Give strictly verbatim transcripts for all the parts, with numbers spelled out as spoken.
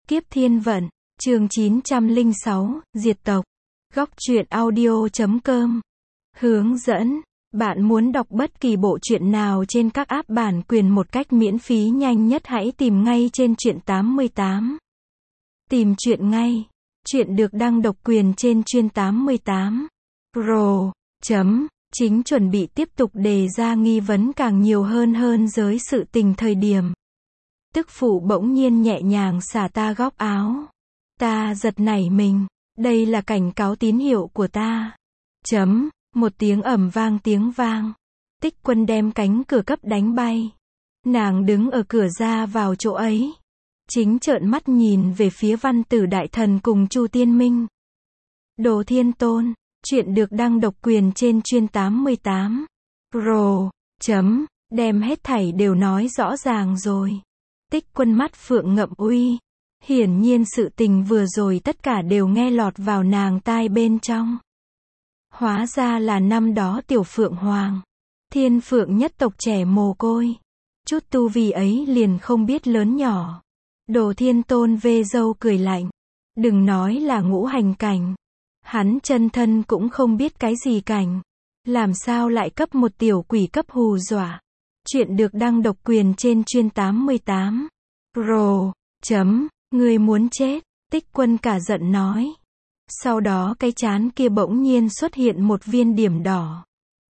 Kiếp thiên vận, chương chín trăm lẻ sáu, diệt tộc. Góc truyện audio chấm com. Hướng dẫn, bạn muốn đọc bất kỳ bộ truyện nào trên các app bản quyền một cách miễn phí nhanh nhất hãy tìm ngay trên truyện tám mươi tám. Tìm truyện ngay. Truyện được đăng độc quyền trên chuyên tám mươi tám. Pro. Chấm. Chính chuẩn bị tiếp tục đề ra nghi vấn càng nhiều hơn hơn giới sự tình thời điểm. Tức phụ bỗng nhiên nhẹ nhàng xả ta góc áo. Ta giật nảy mình. Đây là cảnh cáo tín hiệu của ta. Chấm. Một tiếng ầm vang tiếng vang. Tích Quân đem cánh cửa cấp đánh bay. Nàng đứng ở cửa ra vào chỗ ấy. Chính trợn mắt nhìn về phía Văn Tử Đại Thần cùng Chu Tiên Minh. Đồ Thiên Tôn. Chuyện được đăng độc quyền trên chuyên tám mươi tám. Pro. Chấm. Đem hết thảy đều nói rõ ràng rồi. Tích Quân mắt phượng ngậm uy. Hiển nhiên sự tình vừa rồi tất cả đều nghe lọt vào nàng tai bên trong. Hóa ra là năm đó tiểu Phượng Hoàng. Thiên Phượng nhất tộc trẻ mồ côi. Chút tu vi ấy liền không biết lớn nhỏ. Đồ Thiên Tôn vê râu cười lạnh. Đừng nói là ngũ hành cảnh. Hắn chân thân cũng không biết cái gì cảnh. Làm sao lại cấp một tiểu quỷ cấp hù dọa. Chuyện được đăng độc quyền trên chuyên tám mươi tám. Pro. Chấm. Ngươi muốn chết. Tích Quân cả giận nói. Sau đó cái chán kia bỗng nhiên xuất hiện một viên điểm đỏ.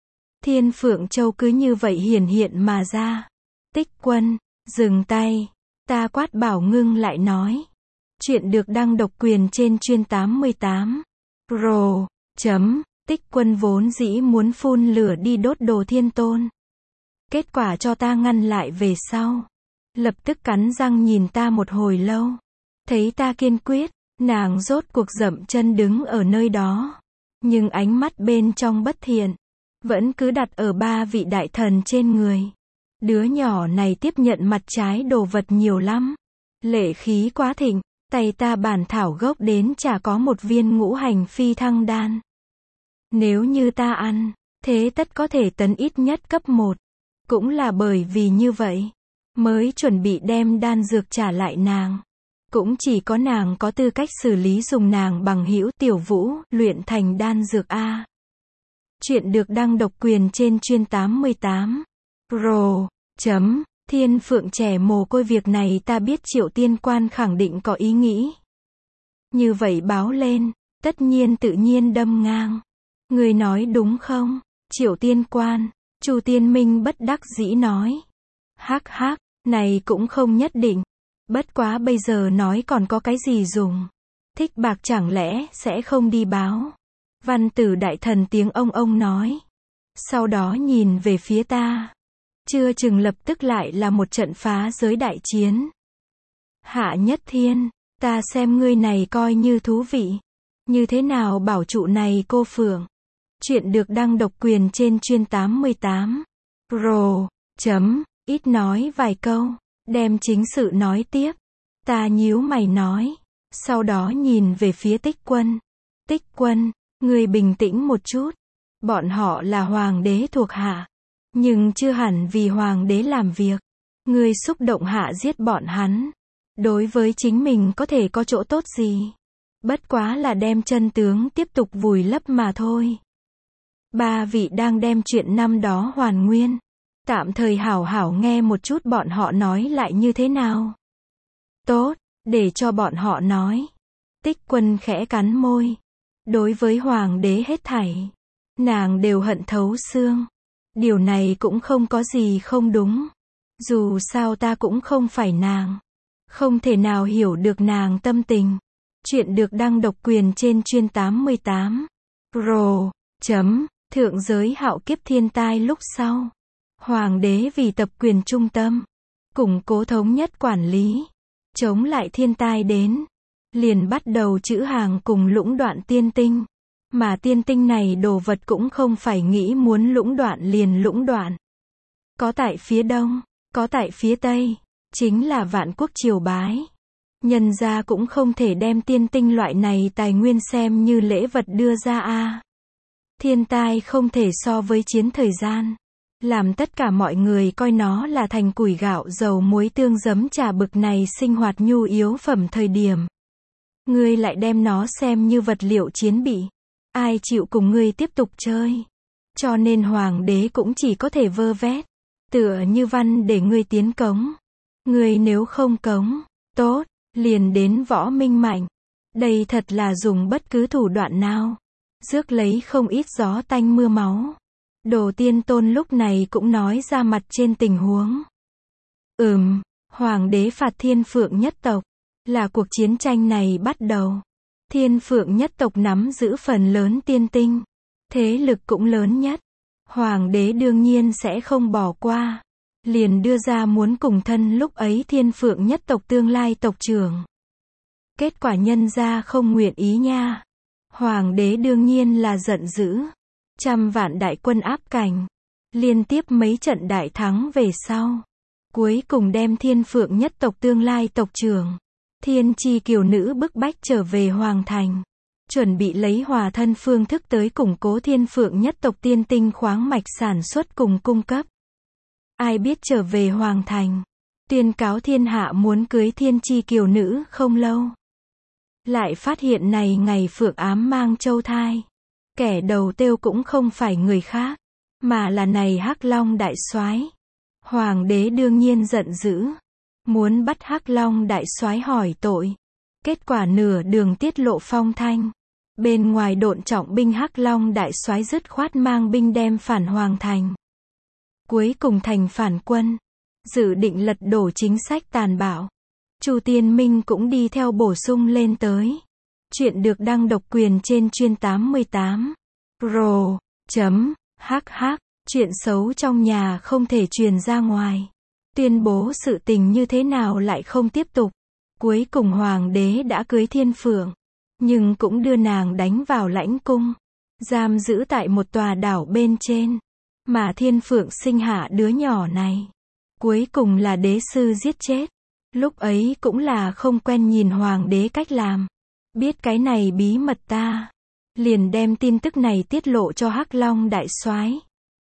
Thiên Phượng Châu cứ như vậy hiển hiện mà ra. Tích Quân. Dừng tay. Ta quát bảo ngưng lại nói. Chuyện được đăng độc quyền trên chuyên tám mươi tám. Pro. Chấm. Tích Quân vốn dĩ muốn phun lửa đi đốt Đồ Thiên Tôn. Kết quả cho ta ngăn lại về sau. Lập tức cắn răng nhìn ta một hồi lâu. Thấy ta kiên quyết, nàng rốt cuộc dậm chân đứng ở nơi đó. Nhưng ánh mắt bên trong bất thiện. Vẫn cứ đặt ở ba vị đại thần trên người. Đứa nhỏ này tiếp nhận mặt trái đồ vật nhiều lắm. Lệ khí quá thịnh. Tay ta bản thảo gốc đến chả có một viên ngũ hành phi thăng đan. Nếu như ta ăn, thế tất có thể tấn ít nhất cấp một. Cũng là bởi vì như vậy, mới chuẩn bị đem đan dược trả lại nàng. Cũng chỉ có nàng có tư cách xử lý dùng nàng bằng hữu Tiểu Vũ, luyện thành đan dược A. Chuyện được đăng độc quyền trên chuyên tám mươi tám. Pro. Chấm. Thiên Phượng trẻ mồ côi việc này ta biết Triệu Tiên Quan khẳng định có ý nghĩ. Như vậy báo lên, tất nhiên tự nhiên đâm ngang. Người nói đúng không? Triệu Tiên Quan. Chu Tiên Minh bất đắc dĩ nói. Hắc hắc, này cũng không nhất định. Bất quá bây giờ nói còn có cái gì dùng. Thích Bạc chẳng lẽ sẽ không đi báo. Văn Tử Đại Thần tiếng ông ông nói. Sau đó nhìn về phía ta. Chưa chừng lập tức lại là một trận phá giới đại chiến. Hạ Nhất Thiên, ta xem ngươi này coi như thú vị. Như thế nào bảo trụ này cô Phượng. Chuyện được đăng độc quyền trên chuyên tám mươi tám. Pro. Chấm. Ít nói vài câu. Đem chính sự nói tiếp. Ta nhíu mày nói. Sau đó nhìn về phía Tích Quân. Tích Quân, ngươi bình tĩnh một chút. Bọn họ là hoàng đế thuộc hạ. Nhưng chưa hẳn vì hoàng đế làm việc. Ngươi xúc động hạ giết bọn hắn. Đối với chính mình có thể có chỗ tốt gì. Bất quá là đem chân tướng tiếp tục vùi lấp mà thôi. Ba vị đang đem chuyện năm đó hoàn nguyên. Tạm thời hảo hảo nghe một chút bọn họ nói lại như thế nào. Tốt, để cho bọn họ nói. Tích Quân khẽ cắn môi. Đối với hoàng đế hết thảy, nàng đều hận thấu xương. Điều này cũng không có gì không đúng. Dù sao ta cũng không phải nàng. Không thể nào hiểu được nàng tâm tình. Chuyện được đăng độc quyền trên chuyên tám mươi tám. Pro. Chấm. Thượng giới hạo kiếp thiên tai lúc sau. Hoàng đế vì tập quyền trung tâm. Củng cố thống nhất quản lý. Chống lại thiên tai đến. Liền bắt đầu trữ hàng cùng lũng đoạn tiên tinh. Mà tiên tinh này đồ vật cũng không phải nghĩ muốn lũng đoạn liền lũng đoạn. Có tại phía đông, có tại phía tây. Chính là vạn quốc triều bái. Nhân gia cũng không thể đem tiên tinh loại này tài nguyên xem như lễ vật đưa ra a. Thiên tai không thể so với chiến thời gian. làm tất cả mọi người coi nó là thành củi gạo dầu muối tương giấm trà bực này sinh hoạt nhu yếu phẩm thời điểm. Ngươi lại đem nó xem như vật liệu chiến bị. Ai chịu cùng ngươi tiếp tục chơi. Cho nên hoàng đế cũng chỉ có thể vơ vét. Tựa như văn để ngươi tiến cống. Ngươi nếu không cống, tốt, liền đến võ minh mạnh. Đây thật là dùng bất cứ thủ đoạn nào. Rước lấy không ít gió tanh mưa máu. Đồ Tiên Tôn lúc này cũng nói ra mặt trên tình huống. Ừm, hoàng đế phạt Thiên Phượng nhất tộc. Là cuộc chiến tranh này bắt đầu. Thiên Phượng nhất tộc nắm giữ phần lớn tiên tinh. Thế lực cũng lớn nhất. Hoàng đế đương nhiên sẽ không bỏ qua. Liền đưa ra muốn cùng thân lúc ấy Thiên Phượng nhất tộc tương lai tộc trưởng. Kết quả nhân gia không nguyện ý nha. Hoàng đế đương nhiên là giận dữ. Trăm vạn đại quân áp cảnh. Liên tiếp mấy trận đại thắng về sau. Cuối cùng đem Thiên Phượng nhất tộc tương lai tộc trưởng. Thiên Chi Kiều Nữ bức bách trở về Hoàng Thành. Chuẩn bị lấy hòa thân phương thức tới củng cố Thiên Phượng nhất tộc tiên tinh khoáng mạch sản xuất cùng cung cấp. Ai biết trở về Hoàng Thành. Tuyên cáo thiên hạ muốn cưới Thiên Chi Kiều Nữ không lâu. Lại phát hiện này ngày Phượng ám mang châu thai. Kẻ đầu tiêu cũng không phải người khác. Mà là này Hắc Long đại soái. Hoàng đế đương nhiên giận dữ. Muốn bắt Hắc Long đại soái hỏi tội. Kết quả nửa đường tiết lộ phong thanh. Bên ngoài độn trọng binh Hắc Long đại soái dứt khoát mang binh đem phản Hoàng Thành. Cuối cùng thành phản quân. Dự định lật đổ chính sách tàn bạo. Chu Tiên Minh cũng đi theo bổ sung lên tới. Chuyện được đăng độc quyền trên chuyên tám mươi tám. Pro. Chấm. Hh. Chuyện xấu trong nhà không thể truyền ra ngoài. Tuyên bố sự tình như thế nào lại không tiếp tục. Cuối cùng hoàng đế đã cưới Thiên Phượng. Nhưng cũng đưa nàng đánh vào lãnh cung. Giam giữ tại một tòa đảo bên trên. Mà Thiên Phượng sinh hạ đứa nhỏ này. Cuối cùng là đế sư giết chết. Lúc ấy cũng là không quen nhìn hoàng đế cách làm. Biết cái này bí mật ta. Liền đem tin tức này tiết lộ cho Hắc Long đại soái.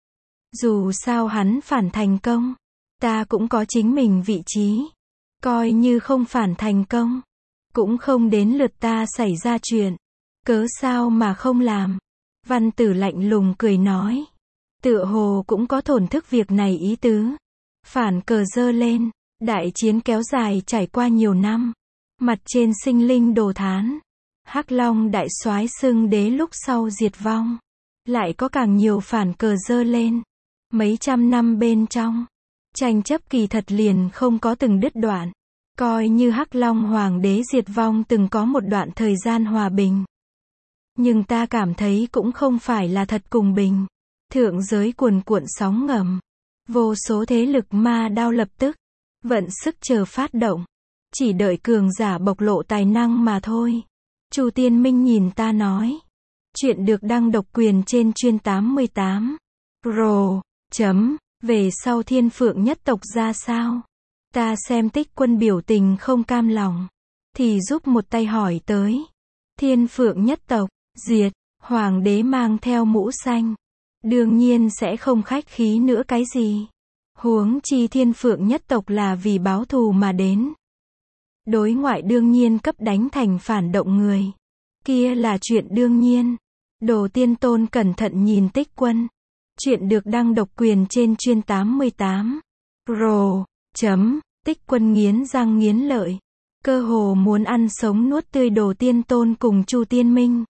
Dù sao hắn phản thành công. Ta cũng có chính mình vị trí. Coi như không phản thành công. Cũng không đến lượt ta xảy ra chuyện. Cớ sao mà không làm. Văn tử lạnh lùng cười nói. Tựa hồ cũng có thổn thức việc này ý tứ. Phản cờ dơ lên. Đại chiến kéo dài trải qua nhiều năm. Mặt trên sinh linh đồ thán. Hắc Long đại soái xưng đế lúc sau diệt vong. Lại có càng nhiều phản cờ dơ lên. Mấy trăm năm bên trong. Tranh chấp kỳ thật liền không có từng đứt đoạn. Coi như Hắc Long hoàng đế diệt vong từng có một đoạn thời gian hòa bình. Nhưng ta cảm thấy cũng không phải là thật cùng bình. Thượng giới cuồn cuộn sóng ngầm. Vô số thế lực ma đao lập tức. Vận sức chờ phát động. Chỉ đợi cường giả bộc lộ tài năng mà thôi. Chu Tiên Minh nhìn ta nói. Chuyện được đăng độc quyền trên chuyên tám mươi tám. Pro. Chấm. Về sau Thiên Phượng nhất tộc ra sao? Ta xem Tích Quân biểu tình không cam lòng. Thì giúp một tay hỏi tới. Thiên Phượng nhất tộc. Diệt. Hoàng đế mang theo mũ xanh. Đương nhiên sẽ không khách khí nữa cái gì. Huống chi Thiên Phượng nhất tộc là vì báo thù mà đến. Đối ngoại đương nhiên cấp đánh thành phản động người. Kia là chuyện đương nhiên. Đồ Tiên Tôn cẩn thận nhìn Tích Quân. Chuyện được đăng độc quyền trên chuyên tám mươi tám. Pro. Chấm. Tích Quân nghiến răng nghiến lợi. Cơ hồ muốn ăn sống nuốt tươi Đồ Tiên Tôn cùng Chu Tiên Minh.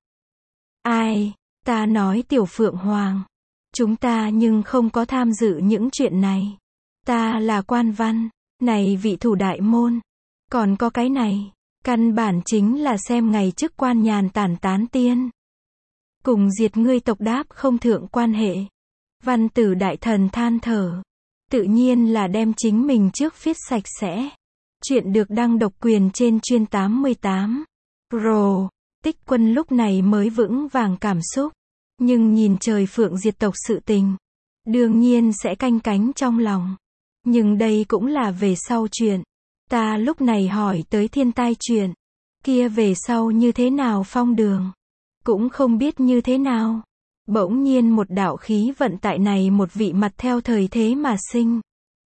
Ai? Ta nói Tiểu Phượng Hoàng. Chúng ta nhưng không có tham dự những chuyện này. Ta là quan văn. Này vị thủ đại môn. Còn có cái này. Căn bản chính là xem ngày chức quan nhàn tản tán tiên. Cùng diệt ngươi tộc đáp không thượng quan hệ. Văn tử đại thần than thở. Tự nhiên là đem chính mình trước viết sạch sẽ. Chuyện được đăng độc quyền trên chuyên tám mươi tám. Pro. Tích Quân lúc này mới vững vàng cảm xúc. Nhưng nhìn trời phượng diệt tộc sự tình. Đương nhiên sẽ canh cánh trong lòng. Nhưng đây cũng là về sau chuyện. Ta lúc này hỏi tới thiên tai chuyện. Kia về sau như thế nào phong đường. Cũng không biết như thế nào. Bỗng nhiên một đạo khí vận tại này một vị mặt theo thời thế mà sinh.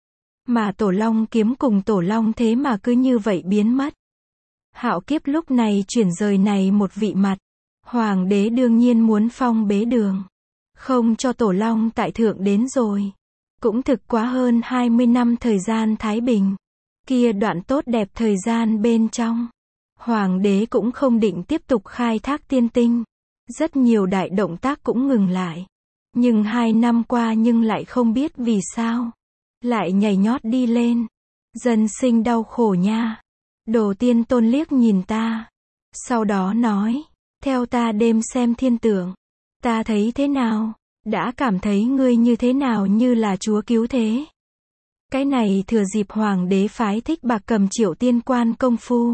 Mà Tổ Long kiếm cùng Tổ Long thế mà cứ như vậy biến mất. Hạo kiếp lúc này chuyển rời này một vị mặt. Hoàng đế đương nhiên muốn phong bế đường. Không cho Tổ Long tại thượng đến rồi. Cũng thực quá hơn hai mươi năm thời gian thái bình. Kia đoạn tốt đẹp thời gian bên trong. Hoàng đế cũng không định tiếp tục khai thác tiên tinh. Rất nhiều đại động tác cũng ngừng lại. Nhưng hai năm qua nhưng lại không biết vì sao. Lại nhảy nhót đi lên. Dân sinh đau khổ nha. Đồ Tiên Tôn liếc nhìn ta. Sau đó nói. Theo ta đêm xem thiên tượng. Ta thấy thế nào? Đã cảm thấy ngươi như thế nào như là chúa cứu thế? Cái này thừa dịp hoàng đế phái Thích Bạc cầm Triệu Tiên Quan công phu.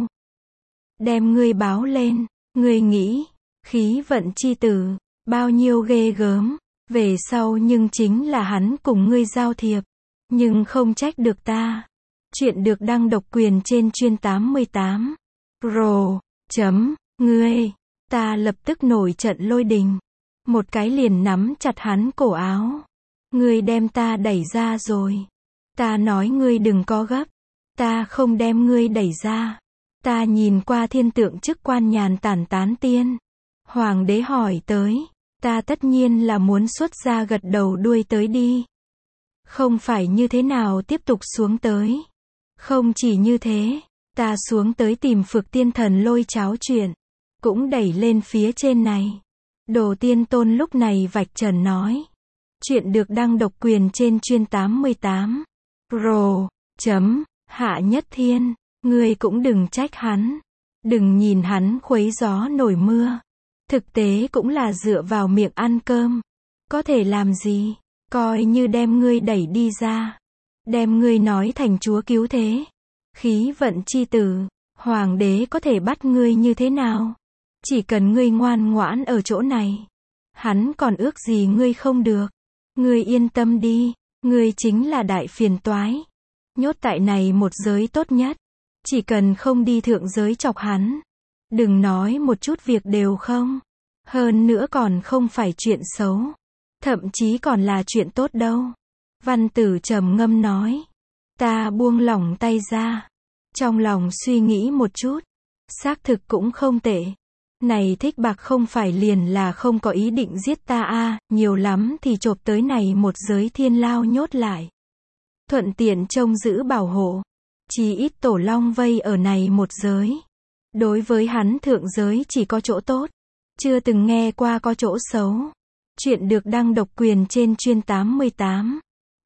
Đem ngươi báo lên. Ngươi nghĩ. Khí vận chi tử. Bao nhiêu ghê gớm. Về sau nhưng chính là hắn cùng ngươi giao thiệp. Nhưng không trách được ta. Chuyện được đăng độc quyền trên chuyên tám mươi tám. Rồ. Chấm. Ngươi. Ta lập tức nổi trận lôi đình. Một cái liền nắm chặt hắn cổ áo. Ngươi đem ta đẩy ra rồi. Ta nói ngươi đừng có gấp. Ta không đem ngươi đẩy ra. Ta nhìn qua thiên tượng chức quan nhàn tản tán tiên. Hoàng đế hỏi tới. Ta tất nhiên là muốn xuất ra gật đầu đuôi tới đi. Không phải như thế nào tiếp tục xuống tới. Không chỉ như thế. Ta xuống tới tìm Phược Tiên Thần lôi cháo chuyện. Cũng đẩy lên phía trên này. Đồ Tiên Tôn lúc này vạch trần nói. Chuyện được đăng độc quyền trên chuyên tám mươi tám. Rồ. Chấm. Hạ Nhất Thiên. Ngươi cũng đừng trách hắn. Đừng nhìn hắn khuấy gió nổi mưa. Thực tế cũng là dựa vào miệng ăn cơm. Có thể làm gì? Coi như đem ngươi đẩy đi ra. Đem ngươi nói thành chúa cứu thế. Khí vận chi tử. Hoàng đế có thể bắt ngươi như thế nào? Chỉ cần ngươi ngoan ngoãn ở chỗ này. Hắn còn ước gì ngươi không được. Ngươi yên tâm đi. Ngươi chính là đại phiền toái. Nhốt tại này một giới tốt nhất. Chỉ cần không đi thượng giới chọc hắn. Đừng nói một chút việc đều không. Hơn nữa còn không phải chuyện xấu. Thậm chí còn là chuyện tốt đâu. Văn Tử trầm ngâm nói. Ta buông lỏng tay ra. Trong lòng suy nghĩ một chút. Xác thực cũng không tệ. Này Thích Bạc không phải liền là không có ý định giết ta a, à, nhiều lắm thì chộp tới này một giới thiên lao nhốt lại. Thuận tiện trông giữ bảo hộ. Chỉ ít Tổ Long vây ở này một giới. Đối với hắn thượng giới chỉ có chỗ tốt. Chưa từng nghe qua có chỗ xấu. Chuyện được đăng độc quyền trên chuyên tám mươi tám.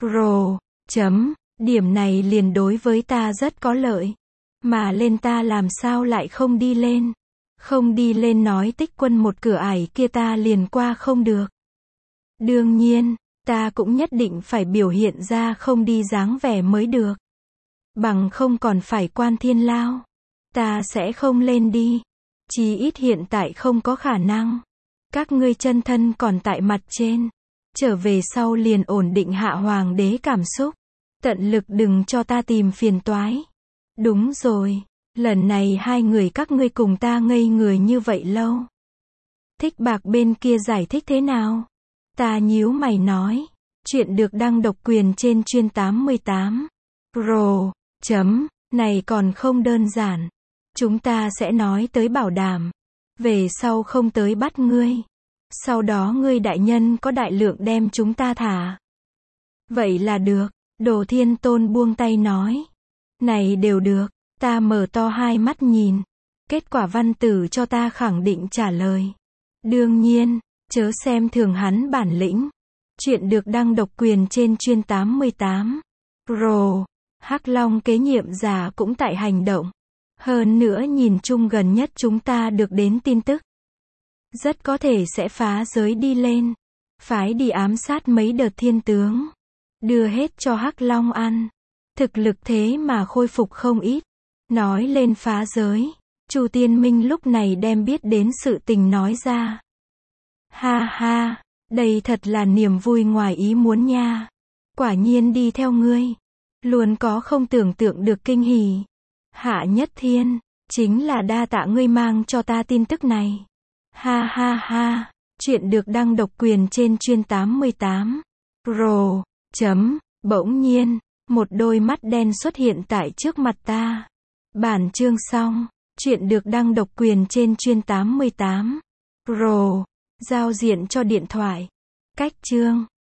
Rồ. Chấm. Điểm này liền đối với ta rất có lợi. Mà lên ta làm sao lại không đi lên. Không đi lên nói Tích Quân một cửa ải kia ta liền qua không được. Đương nhiên, ta cũng nhất định phải biểu hiện ra không đi dáng vẻ mới được. Bằng không còn phải quan thiên lao. Ta sẽ không lên đi. Chí ít hiện tại không có khả năng. Các ngươi chân thân còn tại mặt trên. Trở về sau liền ổn định hạ hoàng đế cảm xúc. Tận lực đừng cho ta tìm phiền toái. Đúng rồi. Lần này hai người các ngươi cùng ta ngây người như vậy lâu. Thích Bạc bên kia giải thích thế nào? Ta nhíu mày nói. Chuyện được đăng độc quyền trên chuyên tám mươi tám. Rồ. Chấm. Này còn không đơn giản. Chúng ta sẽ nói tới bảo đảm. Về sau không tới bắt ngươi. Sau đó ngươi đại nhân có đại lượng đem chúng ta thả. Vậy là được. Đồ Thiên Tôn buông tay nói. Này đều được. Ta mở to hai mắt nhìn. Kết quả Văn Tử cho ta khẳng định trả lời. Đương nhiên, chớ xem thường hắn bản lĩnh. Chuyện được đăng độc quyền trên chuyên tám mươi tám. Rồ. Hắc Long kế nhiệm giả cũng tại hành động. Hơn nữa nhìn chung gần nhất chúng ta được đến tin tức. Rất có thể sẽ phá giới đi lên. Phái đi ám sát mấy đợt thiên tướng. Đưa hết cho Hắc Long ăn. Thực lực thế mà khôi phục không ít. Nói lên phá giới. Chu Tiên Minh lúc này đem biết đến sự tình nói ra. Ha ha. Đây thật là niềm vui ngoài ý muốn nha. Quả nhiên đi theo ngươi. Luôn có không tưởng tượng được kinh hỉ. Hạ Nhất Thiên. Chính là đa tạ ngươi mang cho ta tin tức này. Ha ha ha. Chuyện được đăng độc quyền trên chuyên tám mươi tám Pro. Chấm. Bỗng nhiên, một đôi mắt đen xuất hiện tại trước mặt ta. Bản chương xong. Chuyện được đăng độc quyền trên chuyên tám mươi tám Pro. Giao diện cho điện thoại. Cách chương.